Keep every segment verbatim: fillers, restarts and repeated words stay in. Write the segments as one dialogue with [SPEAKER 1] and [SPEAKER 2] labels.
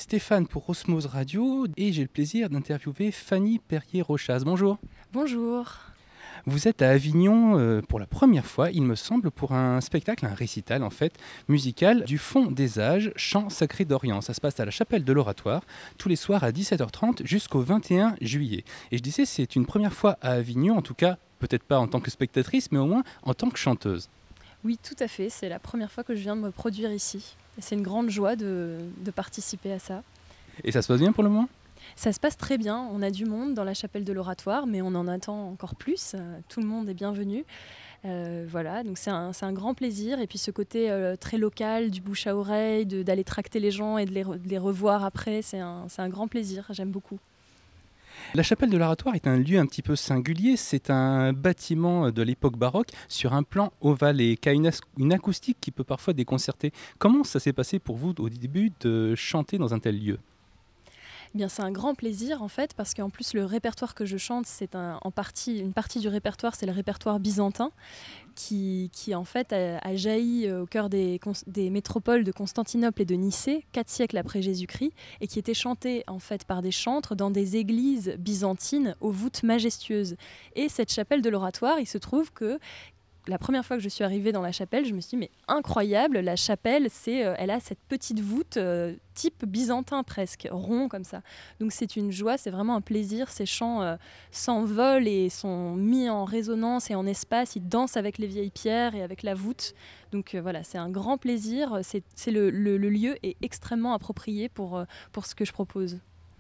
[SPEAKER 1] Stéphane pour Osmose Radio et j'ai le plaisir d'interviewer Fanny Perrier-Rochas. Bonjour.
[SPEAKER 2] Bonjour.
[SPEAKER 1] Vous êtes à Avignon euh, pour la première fois, il me semble, pour un spectacle, un récital en fait, musical du Fond des Âges, chant sacré d'Orient. Ça se passe à la chapelle de l'Oratoire, tous les soirs à dix-sept heures trente jusqu'au vingt et un juillet. Et je disais, c'est une première fois à Avignon, en tout cas, peut-être pas en tant que spectatrice, mais au moins en tant que chanteuse.
[SPEAKER 2] Oui, tout à fait. C'est la première fois que je viens de me produire ici. Et c'est une grande joie de, de participer à ça.
[SPEAKER 1] Et ça se passe bien pour le moment ?
[SPEAKER 2] Ça se passe très bien. On a du monde dans la chapelle de l'Oratoire, mais on en attend encore plus. Euh, tout le monde est bienvenu. Euh, voilà, donc c'est un, c'est un grand plaisir. Et puis ce côté euh, très local, du bouche à oreille, de, d'aller tracter les gens et de les, re- de les revoir après, c'est un, c'est un grand plaisir. J'aime beaucoup.
[SPEAKER 1] La chapelle de l'Oratoire est un lieu un petit peu singulier. C'est un bâtiment de l'époque baroque sur un plan ovale et qui a une, as- une acoustique qui peut parfois déconcerter. Comment ça s'est passé pour vous au début de chanter dans un tel lieu ?
[SPEAKER 2] Eh bien, c'est un grand plaisir en fait, parce qu'en plus le répertoire que je chante, c'est un, en partie, une partie du répertoire, c'est le répertoire byzantin, qui, qui en fait a, a jailli au cœur des, des métropoles de Constantinople et de Nicée, quatre siècles après Jésus-Christ, et qui était chanté en fait par des chantres dans des églises byzantines aux voûtes majestueuses. Et cette chapelle de l'Oratoire, il se trouve que la première fois que je suis arrivée dans la chapelle, je me suis dit mais incroyable, la chapelle, c'est, euh, elle a cette petite voûte euh, type byzantin presque, rond comme ça. Donc c'est une joie, c'est vraiment un plaisir. Ces chants euh, s'envolent et sont mis en résonance et en espace. Ils dansent avec les vieilles pierres et avec la voûte. Donc euh, voilà, c'est un grand plaisir. C'est, c'est le, le, le lieu est extrêmement approprié pour, euh, pour ce que je propose.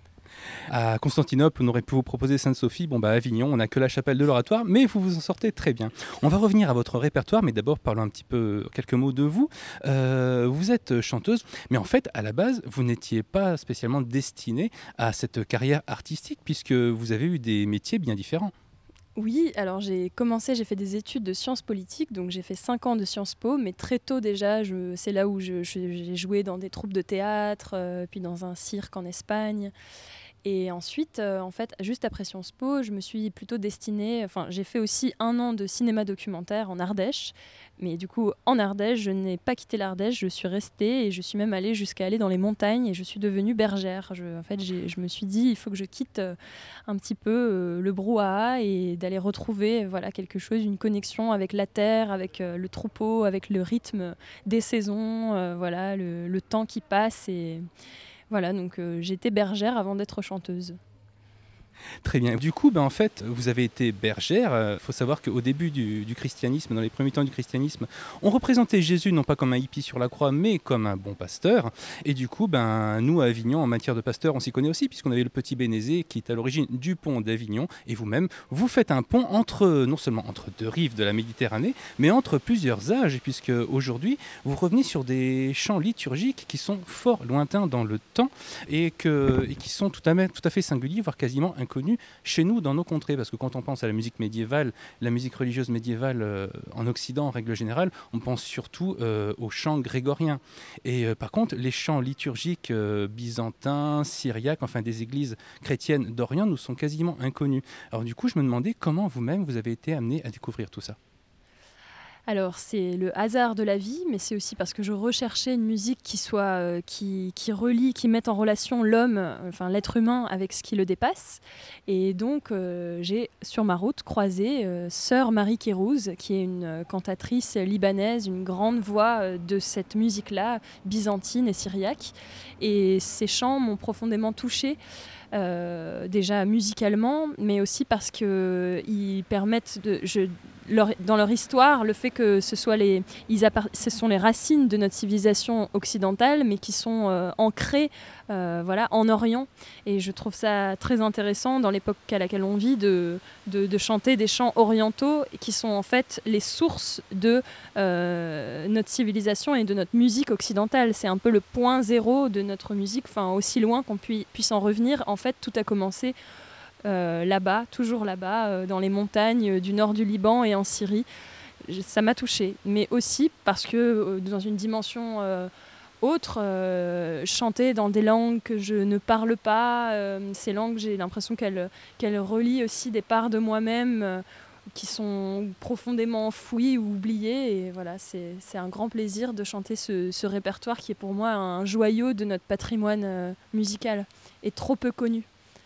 [SPEAKER 1] À Constantinople, on aurait pu vous proposer Sainte-Sophie. Bon, bah, à Avignon, on n'a que la chapelle de l'Oratoire, mais vous vous en sortez très bien. On va revenir à votre répertoire, mais d'abord parlons un petit peu, quelques mots de vous. Euh, vous êtes chanteuse, mais en fait, à la base, vous n'étiez pas spécialement destinée à cette carrière artistique, puisque vous avez eu des métiers bien différents.
[SPEAKER 2] Oui, alors j'ai commencé, j'ai fait des études de sciences politiques, donc j'ai fait cinq ans de Sciences Po, mais très tôt déjà, je, c'est là où je, je- j'ai joué dans des troupes de théâtre, euh, puis dans un cirque en Espagne. Et ensuite, euh, en fait, juste après Sciences Po, je me suis plutôt destinée, enfin, j'ai fait aussi un an de cinéma documentaire en Ardèche. Mais du coup, en Ardèche, je n'ai pas quitté l'Ardèche, je suis restée et je suis même allée jusqu'à aller dans les montagnes et je suis devenue bergère. Je, en fait, j'ai- je me suis dit, il faut que je quitte euh, un petit peu euh, le brouhaha et d'aller retrouver voilà, quelque chose, une connexion avec la terre, avec euh, le troupeau, avec le rythme des saisons, euh, voilà, le, le temps qui passe. Et voilà, donc euh, j'étais bergère avant d'être chanteuse.
[SPEAKER 1] Très bien. Du coup, ben, en fait, vous avez été bergère. Il faut savoir qu'au début du, du christianisme, dans les premiers temps du christianisme, on représentait Jésus non pas comme un hippie sur la croix, mais comme un bon pasteur. Et du coup, ben, nous, à Avignon, en matière de pasteur, on s'y connaît aussi, puisqu'on avait le petit Bénézé qui est à l'origine du pont d'Avignon. Et vous-même, vous faites un pont entre, non seulement entre deux rives de la Méditerranée, mais entre plusieurs âges, puisque aujourd'hui, vous revenez sur des chants liturgiques qui sont fort lointains dans le temps et, que, et qui sont tout à, fait, tout à fait singuliers, voire quasiment inconnus chez nous, dans nos contrées, parce que quand on pense à la musique médiévale, la musique religieuse médiévale euh, en Occident, en règle générale, on pense surtout euh, aux chants grégoriens. Et euh, par contre, les chants liturgiques euh, byzantins, syriaques, enfin des églises chrétiennes d'Orient, nous sont quasiment inconnus. Alors du coup, je me demandais comment vous-même vous avez été amené à découvrir tout ça.
[SPEAKER 2] Alors, c'est le hasard de la vie, mais c'est aussi parce que je recherchais une musique qui soit, euh, qui, qui relie, qui mette en relation l'homme, euh, enfin l'être humain avec ce qui le dépasse. Et donc, euh, j'ai sur ma route croisé euh, Sœur Marie Kérouz, qui est une euh, cantatrice libanaise, une grande voix euh, de cette musique-là, byzantine et syriaque. Et ces chants m'ont profondément touchée. Euh, déjà musicalement, mais aussi parce qu'ils permettent de, je, leur, dans leur histoire, le fait que ce soit les, ils appart- ce sont les racines de notre civilisation occidentale, mais qui sont euh, ancrées, euh, voilà, en Orient. Et je trouve ça très intéressant dans l'époque à laquelle on vit de, de, de chanter des chants orientaux qui sont en fait les sources de euh, notre civilisation et de notre musique occidentale. C'est un peu le point zéro de notre musique, enfin aussi loin qu'on pui- puisse en revenir. En fait, tout a commencé euh, là-bas, toujours là-bas, euh, dans les montagnes euh, du nord du Liban et en Syrie. Je- ça m'a touchée, mais aussi parce que euh, dans une dimension euh, autre, euh, chanter dans des langues que je ne parle pas, euh, ces langues, j'ai l'impression qu'elles, qu'elles relient aussi des parts de moi-même. euh, qui sont profondément enfouis ou oubliés. Et voilà, c'est, c'est un grand plaisir de chanter ce, ce répertoire qui est pour moi un joyau de notre patrimoine euh, musical et trop peu connu.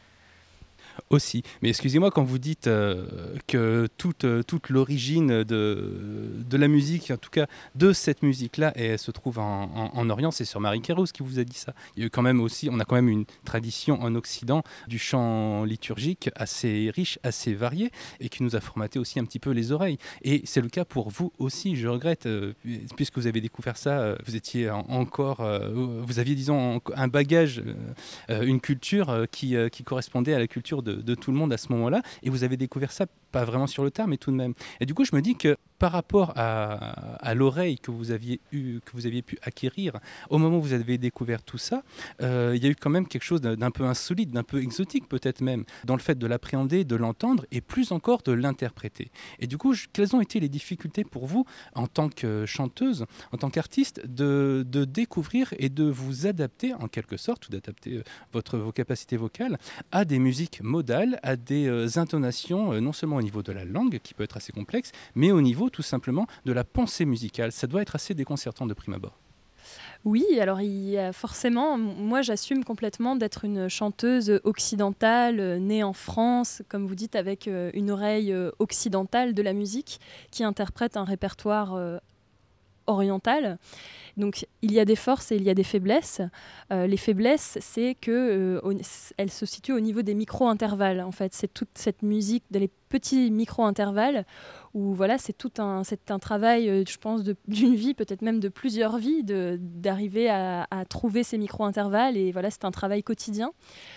[SPEAKER 1] Aussi. Mais excusez-moi, quand vous dites euh, que toute, euh, toute l'origine de, de la musique, en tout cas de cette musique-là, elle se trouve en, en, en Orient, c'est sur Marie Kéros qui vous a dit ça. Il y a eu quand même aussi, on a quand même une tradition en Occident du chant liturgique assez riche, assez varié, et qui nous a formaté aussi un petit peu les oreilles. Et c'est le cas pour vous aussi, je regrette, euh, puisque vous avez découvert ça, euh, vous étiez en, encore, euh, vous aviez disons un bagage, euh, une culture euh, qui, euh, qui correspondait à la culture de De, de tout le monde à ce moment-là, et vous avez découvert ça pas vraiment sur le tard, mais tout de même. Et du coup, je me dis que par rapport à, à l'oreille que vous aviez eu, que vous aviez pu acquérir au moment où vous avez découvert tout ça, euh, il y a eu quand même quelque chose d'un peu insolite, d'un peu exotique peut-être même, dans le fait de l'appréhender, de l'entendre, et plus encore de l'interpréter. Et du coup, je, quelles ont été les difficultés pour vous, en tant que chanteuse, en tant qu'artiste, de, de découvrir et de vous adapter, en quelque sorte, ou d'adapter euh, votre, vos capacités vocales, à des musiques modales, à des euh, intonations, euh, non seulement au niveau de la langue, qui peut être assez complexe, mais au niveau tout simplement de la pensée musicale. Ça doit être assez déconcertant de prime abord.
[SPEAKER 2] Oui, alors il y a forcément, moi j'assume complètement d'être une chanteuse occidentale, euh, née en France, comme vous dites, avec euh, une oreille euh, occidentale de la musique, qui interprète un répertoire euh, oriental. Donc il y a des forces et il y a des faiblesses. Euh, les faiblesses, c'est que euh, elles se situent au niveau des micro-intervalles. En fait, c'est toute cette musique, les petits micro-intervalles où voilà, c'est tout un, c'est un travail, euh, je pense, de, d'une vie, peut-être même de plusieurs vies, de, d'arriver à, à trouver ces micro-intervalles. Et voilà, c'est un travail quotidien.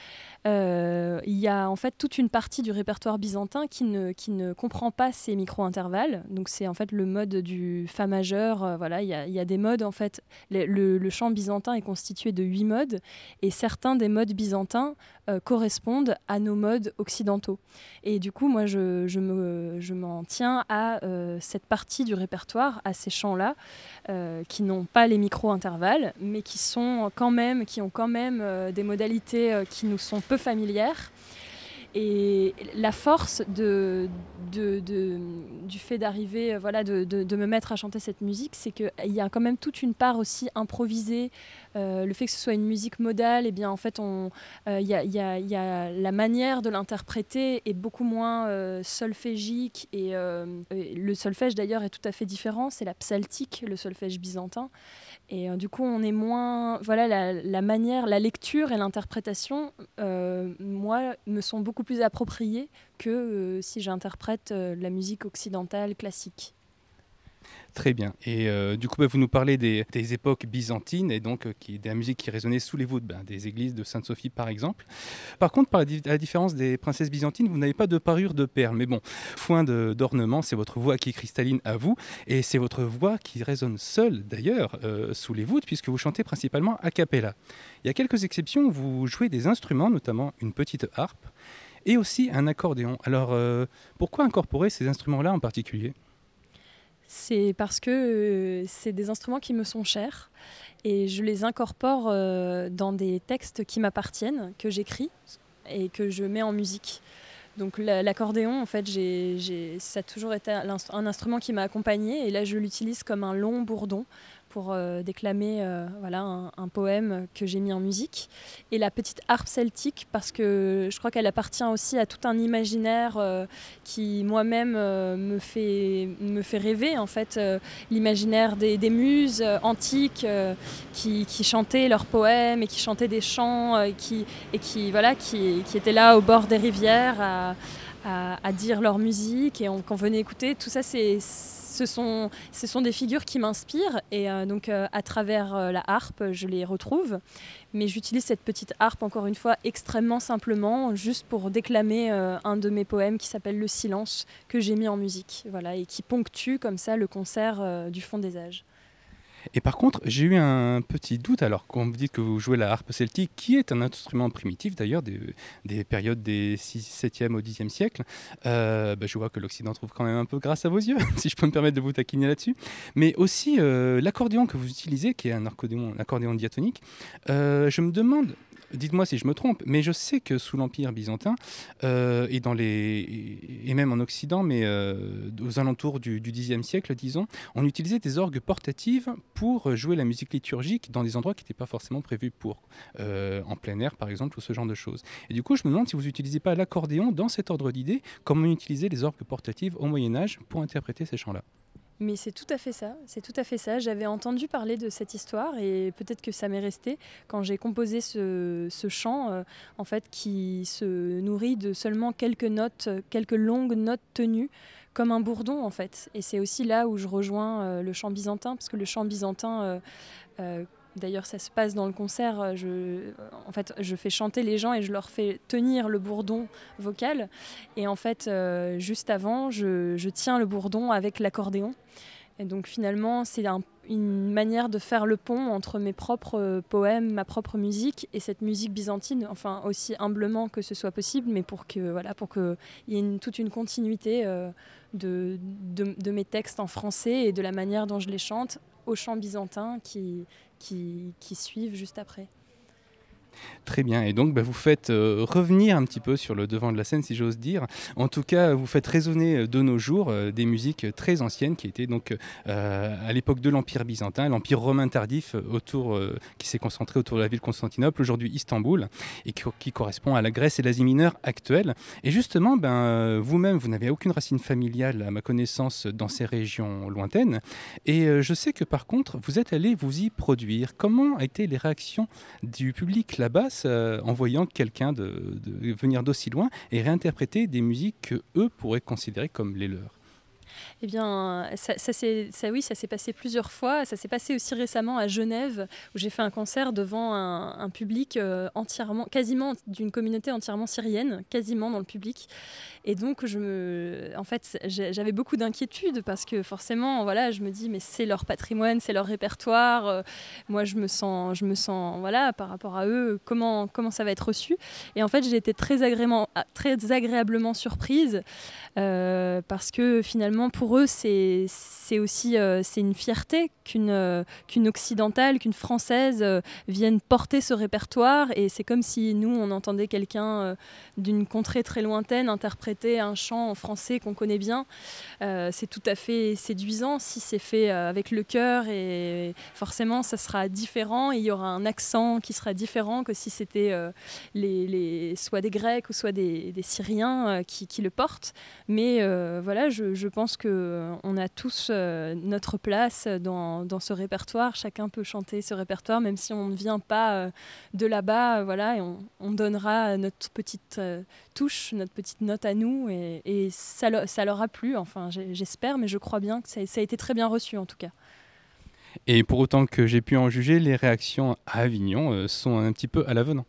[SPEAKER 2] Euh, il y a en fait toute une partie du répertoire byzantin qui ne, qui ne comprend pas ces micro-intervalles. Donc c'est en fait le mode du fa majeur. Euh, voilà, il y a, il y a des modes en fait. Le, le, le chant byzantin est constitué de huit modes et certains des modes byzantins euh, correspondent à nos modes occidentaux. Et du coup, moi, je, je, me, je m'en tiens à euh, cette partie du répertoire, à ces chants-là, euh, qui n'ont pas les micro-intervalles, mais qui sont quand même, qui ont quand même euh, des modalités euh, qui nous sont peu familières. Et la force de, de, de, du fait d'arriver, voilà, de, de, de me mettre à chanter cette musique, c'est qu'il y a quand même toute une part aussi improvisée. Euh, le fait que ce soit une musique modale, eh bien, en fait, il euh, y, a, y, a, y a la manière de l'interpréter est beaucoup moins euh, solfégique. Et, euh, et le solfège, d'ailleurs, est tout à fait différent. C'est la psaltique, le solfège byzantin. Et euh, du coup, on est moins... Voilà, la, la manière, la lecture et l'interprétation, euh, moi, me sont beaucoup plus appropriées que euh, si j'interprète euh, la musique occidentale classique.
[SPEAKER 1] Très bien. Et euh, du coup, bah, vous nous parlez des, des époques byzantines et donc euh, qui, de la musique qui résonnait sous les voûtes ben, des églises de Sainte-Sophie, par exemple. Par contre, par la, à la différence des princesses byzantines, vous n'avez pas de parure de perles. Mais bon, foin de, d'ornement, c'est votre voix qui est cristalline à vous et c'est votre voix qui résonne seule, d'ailleurs, euh, sous les voûtes, puisque vous chantez principalement a cappella. Il y a quelques exceptions où vous jouez des instruments, notamment une petite harpe et aussi un accordéon. Alors, euh, pourquoi incorporer ces instruments-là en particulier ?
[SPEAKER 2] C'est parce que euh, c'est des instruments qui me sont chers et je les incorpore euh, dans des textes qui m'appartiennent, que j'écris et que je mets en musique. Donc l'accordéon, en fait, j'ai, j'ai, ça a toujours été un instrument qui m'a accompagnée et là je l'utilise comme un long bourdon pour euh, déclamer euh, voilà, un, un poème que j'ai mis en musique. Et la petite harpe celtique, parce que je crois qu'elle appartient aussi à tout un imaginaire euh, qui moi-même euh, me, fait, me fait rêver, en fait, euh, l'imaginaire des, des muses euh, antiques euh, qui, qui chantaient leurs poèmes et qui chantaient des chants euh, qui, et qui, voilà, qui, qui étaient là au bord des rivières à, à, à dire leur musique et on, qu'on venait écouter. Tout ça, c'est... Ce sont, ce sont des figures qui m'inspirent et euh, donc euh, à travers euh, la harpe, je les retrouve. Mais j'utilise cette petite harpe, encore une fois, extrêmement simplement, juste pour déclamer euh, un de mes poèmes qui s'appelle Le Silence, que j'ai mis en musique, voilà, et qui ponctue comme ça le concert euh, du Fond des âges.
[SPEAKER 1] Et par contre, j'ai eu un petit doute, alors quand vous dites que vous jouez la harpe celtique, qui est un instrument primitif d'ailleurs, des, des périodes des six, septième au dixième siècle, euh, bah, je vois que l'Occident trouve quand même un peu grâce à vos yeux, si je peux me permettre de vous taquiner là-dessus, mais aussi euh, l'accordéon que vous utilisez, qui est un accordéon, un accordéon diatonique, euh, je me demande, dites-moi si je me trompe, mais je sais que sous l'Empire byzantin, euh, et, dans les, et même en Occident, mais euh, aux alentours du, du Xe siècle, disons, on utilisait des orgues portatives pour jouer la musique liturgique dans des endroits qui n'étaient pas forcément prévus pour, euh, en plein air par exemple, ou ce genre de choses. Et du coup, je me demande si vous n'utilisez pas l'accordéon dans cet ordre d'idées, comme on utilisait les orgues portatives au Moyen-Âge pour interpréter ces chants-là.
[SPEAKER 2] Mais c'est tout à fait ça, c'est tout à fait ça. J'avais entendu parler de cette histoire et peut-être que ça m'est resté quand j'ai composé ce, ce chant, euh, en fait, qui se nourrit de seulement quelques notes, quelques longues notes tenues, comme un bourdon, en fait. Et c'est aussi là où je rejoins euh, le chant byzantin, parce que le chant byzantin... Euh, euh, D'ailleurs, ça se passe dans le concert. Je, en fait, je fais chanter les gens et je leur fais tenir le bourdon vocal. Et en fait, euh, juste avant, je, je tiens le bourdon avec l'accordéon. Et donc finalement, c'est un, une manière de faire le pont entre mes propres poèmes, ma propre musique et cette musique byzantine. Enfin, aussi humblement que ce soit possible, mais pour que voilà, pour qu'il y ait une, toute une continuité euh, de, de, de mes textes en français et de la manière dont je les chante au chant byzantin qui Qui, qui suivent juste après.
[SPEAKER 1] Très bien, et donc bah, vous faites euh, revenir un petit peu sur le devant de la scène, si j'ose dire. En tout cas, vous faites résonner de nos jours euh, des musiques très anciennes qui étaient donc euh, à l'époque de l'Empire byzantin, l'Empire romain tardif autour, euh, qui s'est concentré autour de la ville de Constantinople, aujourd'hui Istanbul, et qui, qui correspond à la Grèce et l'Asie mineure actuelle. Et justement, ben, euh, vous-même, vous n'avez aucune racine familiale, à ma connaissance, dans ces régions lointaines. Et euh, je sais que par contre, vous êtes allé vous y produire. Comment ont été les réactions du public là-bas euh, en voyant quelqu'un de, de venir d'aussi loin et réinterpréter des musiques que eux pourraient considérer comme les leurs?
[SPEAKER 2] Eh bien, ça, ça, ça, oui, ça s'est passé plusieurs fois. Ça s'est passé aussi récemment à Genève, où j'ai fait un concert devant un, un public euh, entièrement, quasiment d'une communauté entièrement syrienne, quasiment dans le public. Et donc, je me, en fait, j'avais beaucoup d'inquiétude parce que forcément, voilà, je me dis, mais c'est leur patrimoine, c'est leur répertoire. Euh, moi, je me sens, je me sens, voilà, par rapport à eux, comment, comment ça va être reçu. Et en fait, j'ai été très agréablement, très agréablement surprise euh, parce que finalement, pour eux, c'est, c'est aussi euh, c'est une fierté qu'une, euh, qu'une occidentale, qu'une française euh, vienne porter ce répertoire. Et c'est comme si nous, on entendait quelqu'un euh, d'une contrée très lointaine interpréter un chant en français qu'on connaît bien. Euh, c'est tout à fait séduisant si c'est fait euh, avec le cœur. Et forcément, ça sera différent. Et il y aura un accent qui sera différent que si c'était euh, les, les, soit des Grecs ou soit des, des Syriens euh, qui, qui le portent. Mais euh, voilà, je, je pense que on a tous euh, notre place dans, dans ce répertoire. Chacun peut chanter ce répertoire, même si on ne vient pas euh, de là-bas. Euh, voilà, et on, on donnera notre petite euh, touche, notre petite note à nous. Et, et ça, le, ça leur a plu, enfin, j'espère, mais je crois bien que ça, ça a été très bien reçu, en tout cas.
[SPEAKER 1] Et pour autant que j'ai pu en juger, les réactions à Avignon euh, sont un petit peu à l'avenant.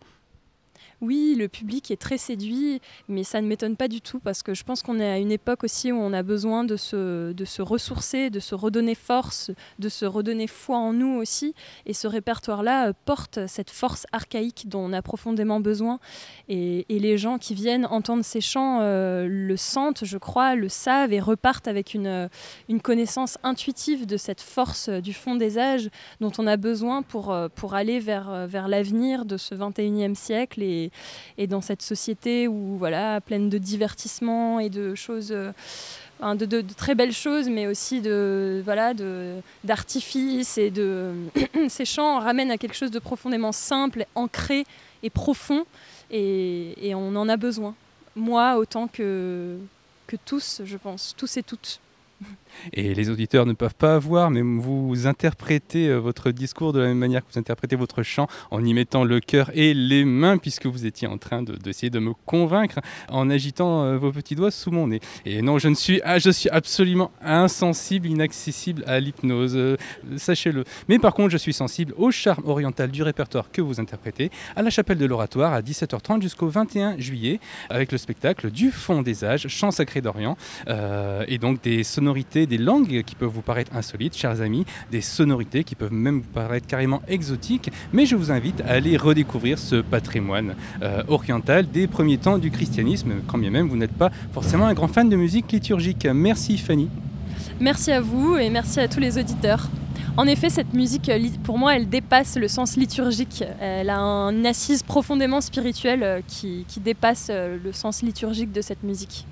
[SPEAKER 2] Oui, le public est très séduit, mais ça ne m'étonne pas du tout parce que je pense qu'on est à une époque aussi où on a besoin de se, de se ressourcer, de se redonner force, de se redonner foi en nous aussi. Et ce répertoire-là euh, porte cette force archaïque dont on a profondément besoin. Et, et les gens qui viennent entendre ces chants euh, le sentent, je crois, le savent et repartent avec une, une connaissance intuitive de cette force du fond des âges dont on a besoin pour, pour aller vers, vers l'avenir de ce vingt et unième siècle et Et dans cette société où voilà, pleine de divertissements et de choses, euh, de, de, de très belles choses, mais aussi de voilà, de, d'artifices et de ces chants ramènent à quelque chose de profondément simple, ancré et profond, et, et on en a besoin. Moi autant que que tous, je pense, tous et toutes.
[SPEAKER 1] Et les auditeurs ne peuvent pas voir, mais vous interprétez votre discours de la même manière que vous interprétez votre chant, en y mettant le cœur et les mains, puisque vous étiez en train de, d'essayer de me convaincre en agitant vos petits doigts sous mon nez. Et non, je ne suis, ah, je suis absolument insensible, inaccessible à l'hypnose, euh, sachez-le. Mais par contre, je suis sensible au charme oriental du répertoire que vous interprétez à la Chapelle de l'Oratoire à dix-sept heures trente jusqu'au vingt et un juillet, avec le spectacle Du Fond des Âges, chant sacré d'Orient, euh, et donc des sonorités, des langues qui peuvent vous paraître insolites, chers amis, des sonorités qui peuvent même vous paraître carrément exotiques, mais je vous invite à aller redécouvrir ce patrimoine euh, oriental des premiers temps du christianisme, quand bien même vous n'êtes pas forcément un grand fan de musique liturgique. Merci Fanny.
[SPEAKER 2] Merci à vous et merci à tous les auditeurs. En effet, cette musique, pour moi, elle dépasse le sens liturgique. Elle a une assise profondément spirituelle qui, qui dépasse le sens liturgique de cette musique.